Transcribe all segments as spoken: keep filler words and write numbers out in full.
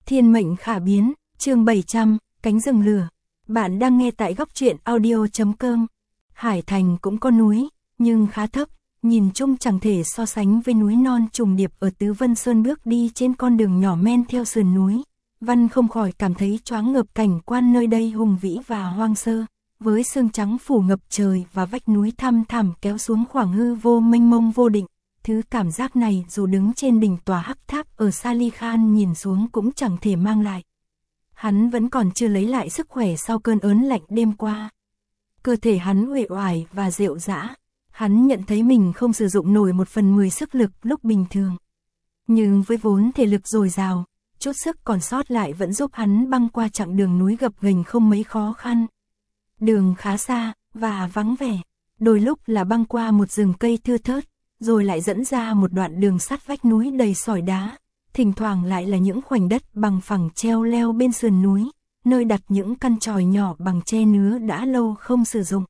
Thiên mệnh khả biến, chương bảy trăm, cánh rừng lửa. Bạn đang nghe tại góc truyện audio chấm com. Hải Thành cũng có núi, nhưng khá thấp, nhìn chung chẳng thể so sánh với núi non trùng điệp ở Tứ Vân Sơn. Bước đi trên con đường nhỏ men theo sườn núi, Văn không khỏi cảm thấy choáng ngợp. Cảnh quan nơi đây hùng vĩ và hoang sơ, với sương trắng phủ ngập trời và vách núi thăm thẳm kéo xuống khoảng hư vô mênh mông vô định. Thứ cảm giác này dù đứng trên đỉnh tòa hắc tháp ở Sali Khan nhìn xuống cũng chẳng thể mang lại. Hắn vẫn còn chưa lấy lại sức khỏe sau cơn ớn lạnh đêm qua. Cơ thể hắn uể oải và rệu rã. Hắn nhận thấy mình không sử dụng nổi một phần mười sức lực lúc bình thường. Nhưng với vốn thể lực dồi dào, chút sức còn sót lại vẫn giúp hắn băng qua chặng đường núi gập ghềnh không mấy khó khăn. Đường khá xa và vắng vẻ, đôi lúc là băng qua một rừng cây thưa thớt, rồi lại dẫn ra một đoạn đường sắt vách núi đầy sỏi đá, thỉnh thoảng lại là những khoảnh đất bằng phẳng treo leo bên sườn núi, nơi đặt những căn chòi nhỏ bằng tre nứa đã lâu không sử dụng.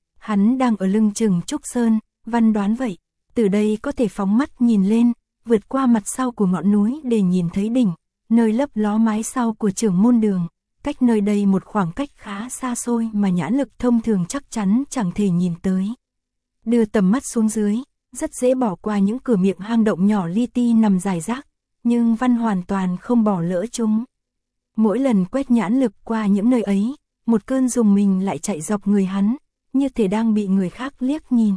Hắn đang ở lưng chừng Trúc Sơn, Văn đoán vậy, từ đây có thể phóng mắt nhìn lên, vượt qua mặt sau của ngọn núi để nhìn thấy đỉnh, nơi lấp ló mái sau của trưởng môn đường. Cách nơi đây một khoảng cách khá xa xôi mà nhãn lực thông thường chắc chắn chẳng thể nhìn tới. Đưa tầm mắt xuống dưới, rất dễ bỏ qua những cửa miệng hang động nhỏ li ti nằm rải rác, nhưng Văn hoàn toàn không bỏ lỡ chúng. Mỗi lần quét nhãn lực qua những nơi ấy, một cơn rùng mình lại chạy dọc người hắn, như thể đang bị người khác liếc nhìn.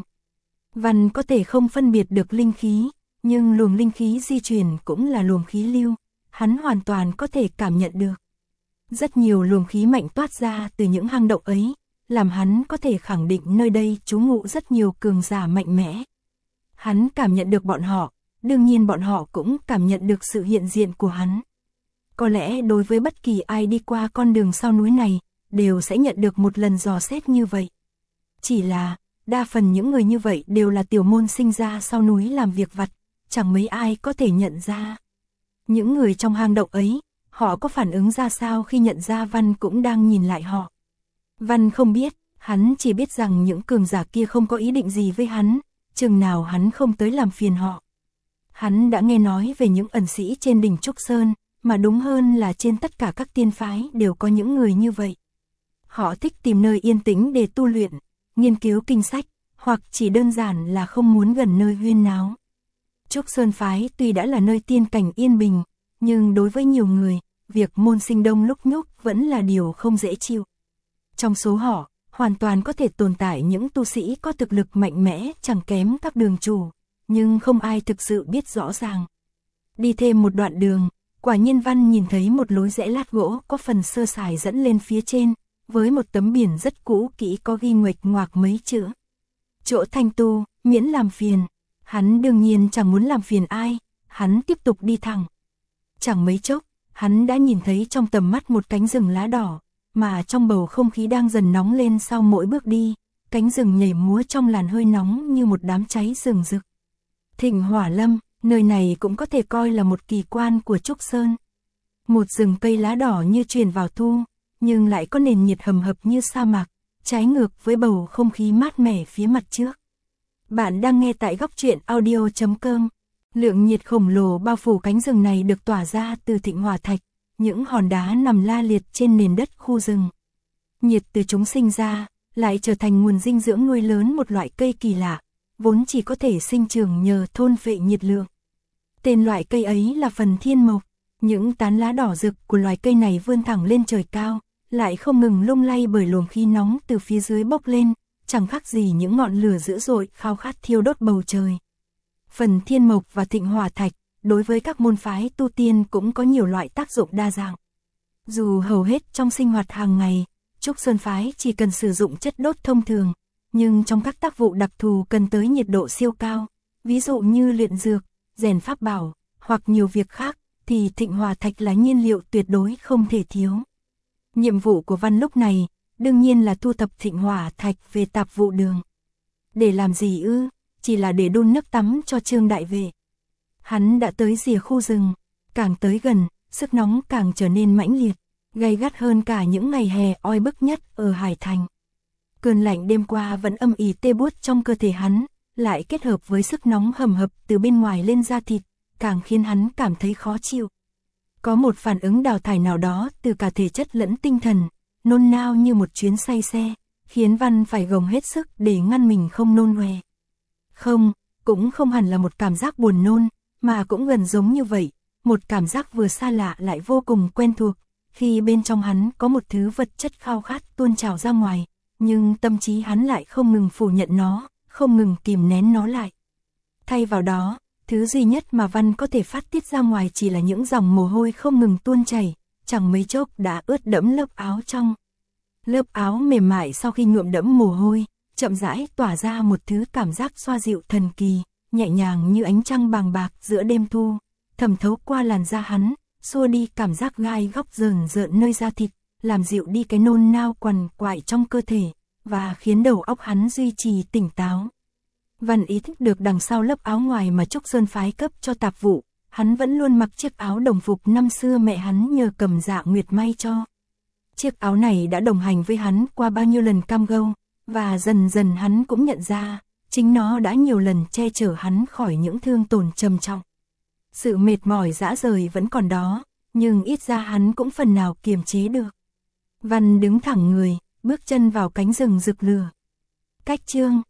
Văn có thể không phân biệt được linh khí, nhưng luồng linh khí di chuyển cũng là luồng khí lưu, hắn hoàn toàn có thể cảm nhận được. Rất nhiều luồng khí mạnh toát ra từ những hang động ấy, làm hắn có thể khẳng định nơi đây trú ngụ rất nhiều cường giả mạnh mẽ. Hắn cảm nhận được bọn họ, đương nhiên bọn họ cũng cảm nhận được sự hiện diện của hắn. Có lẽ đối với bất kỳ ai đi qua con đường sau núi này, đều sẽ nhận được một lần dò xét như vậy. Chỉ là, đa phần những người như vậy đều là tiểu môn sinh ra sau núi làm việc vặt, chẳng mấy ai có thể nhận ra. Những người trong hang động ấy, họ có phản ứng ra sao khi nhận ra Văn cũng đang nhìn lại họ? Văn không biết, hắn chỉ biết rằng những cường giả kia không có ý định gì với hắn, chừng nào hắn không tới làm phiền họ. Hắn đã nghe nói về những ẩn sĩ trên đỉnh Trúc Sơn, mà đúng hơn là trên tất cả các tiên phái đều có những người như vậy. Họ thích tìm nơi yên tĩnh để tu luyện, nghiên cứu kinh sách, hoặc chỉ đơn giản là không muốn gần nơi huyên náo. Trúc Sơn phái tuy đã là nơi tiên cảnh yên bình, nhưng đối với nhiều người, việc môn sinh đông lúc nhúc vẫn là điều không dễ chịu. Trong số họ, hoàn toàn có thể tồn tại những tu sĩ có thực lực mạnh mẽ chẳng kém các đường chủ, nhưng không ai thực sự biết rõ ràng. Đi thêm một đoạn đường, quả nhiên Văn nhìn thấy một lối rẽ lát gỗ có phần sơ sài dẫn lên phía trên, với một tấm biển rất cũ kỹ có ghi nguệch ngoạc mấy chữ. Chỗ thanh tu, miễn làm phiền. Hắn đương nhiên chẳng muốn làm phiền ai, hắn tiếp tục đi thẳng. Chẳng mấy chốc, hắn đã nhìn thấy trong tầm mắt một cánh rừng lá đỏ, mà trong bầu không khí đang dần nóng lên sau mỗi bước đi, cánh rừng nhảy múa trong làn hơi nóng như một đám cháy rừng rực. Thịnh Hỏa Lâm, nơi này cũng có thể coi là một kỳ quan của Trúc Sơn. Một rừng cây lá đỏ như truyền vào thu, nhưng lại có nền nhiệt hầm hập như sa mạc, trái ngược với bầu không khí mát mẻ phía mặt trước. Bạn đang nghe tại góc truyện audio chấm com. Lượng nhiệt khổng lồ bao phủ cánh rừng này được tỏa ra từ Thịnh Hỏa Thạch, những hòn đá nằm la liệt trên nền đất khu rừng. Nhiệt từ chúng sinh ra, lại trở thành nguồn dinh dưỡng nuôi lớn một loại cây kỳ lạ, vốn chỉ có thể sinh trưởng nhờ thôn phệ nhiệt lượng. Tên loại cây ấy là phần thiên mộc, những tán lá đỏ rực của loài cây này vươn thẳng lên trời cao, lại không ngừng lung lay bởi luồng khí nóng từ phía dưới bốc lên, chẳng khác gì những ngọn lửa dữ dội khao khát thiêu đốt bầu trời. Phần thiên mộc và Thịnh Hỏa Thạch, đối với các môn phái tu tiên cũng có nhiều loại tác dụng đa dạng. Dù hầu hết trong sinh hoạt hàng ngày, Trúc Sơn phái chỉ cần sử dụng chất đốt thông thường, nhưng trong các tác vụ đặc thù cần tới nhiệt độ siêu cao, ví dụ như luyện dược, rèn pháp bảo, hoặc nhiều việc khác, thì Thịnh Hỏa Thạch là nhiên liệu tuyệt đối không thể thiếu. Nhiệm vụ của Văn lúc này, đương nhiên là thu thập Thịnh Hỏa Thạch về tạp vụ đường. Để làm gì ư? Chỉ là để đun nước tắm cho Trương đại vệ. Hắn đã tới rìa khu rừng, càng tới gần, sức nóng càng trở nên mãnh liệt, gay gắt hơn cả những ngày hè oi bức nhất ở Hải Thành. Cơn lạnh đêm qua vẫn âm ỉ tê buốt trong cơ thể hắn, lại kết hợp với sức nóng hầm hập từ bên ngoài lên da thịt, càng khiến hắn cảm thấy khó chịu. Có một phản ứng đào thải nào đó từ cả thể chất lẫn tinh thần, nôn nao như một chuyến say xe, khiến Văn phải gồng hết sức để ngăn mình không nôn ọe. Không, cũng không hẳn là một cảm giác buồn nôn, mà cũng gần giống như vậy, một cảm giác vừa xa lạ lại vô cùng quen thuộc, khi bên trong hắn có một thứ vật chất khao khát tuôn trào ra ngoài, nhưng tâm trí hắn lại không ngừng phủ nhận nó, không ngừng kìm nén nó lại. Thay vào đó, thứ duy nhất mà Văn có thể phát tiết ra ngoài chỉ là những dòng mồ hôi không ngừng tuôn chảy, chẳng mấy chốc đã ướt đẫm lớp áo trong. Lớp áo mềm mại sau khi nhuộm đẫm mồ hôi, chậm rãi tỏa ra một thứ cảm giác xoa dịu thần kỳ, nhẹ nhàng như ánh trăng bàng bạc giữa đêm thu, thẩm thấu qua làn da hắn, xua đi cảm giác gai góc rờn rợn nơi da thịt, làm dịu đi cái nôn nao quằn quại trong cơ thể, và khiến đầu óc hắn duy trì tỉnh táo. Văn ý thức được đằng sau lớp áo ngoài mà Trúc Sơn phái cấp cho tạp vụ, hắn vẫn luôn mặc chiếc áo đồng phục năm xưa mẹ hắn nhờ Cầm Dạ Nguyệt may cho. Chiếc áo này đã đồng hành với hắn qua bao nhiêu lần cam go, và dần dần hắn cũng nhận ra, chính nó đã nhiều lần che chở hắn khỏi những thương tổn trầm trọng. Sự mệt mỏi rã rời vẫn còn đó, nhưng ít ra hắn cũng phần nào kiềm chế được. Văn đứng thẳng người, bước chân vào cánh rừng rực lửa. Cách chương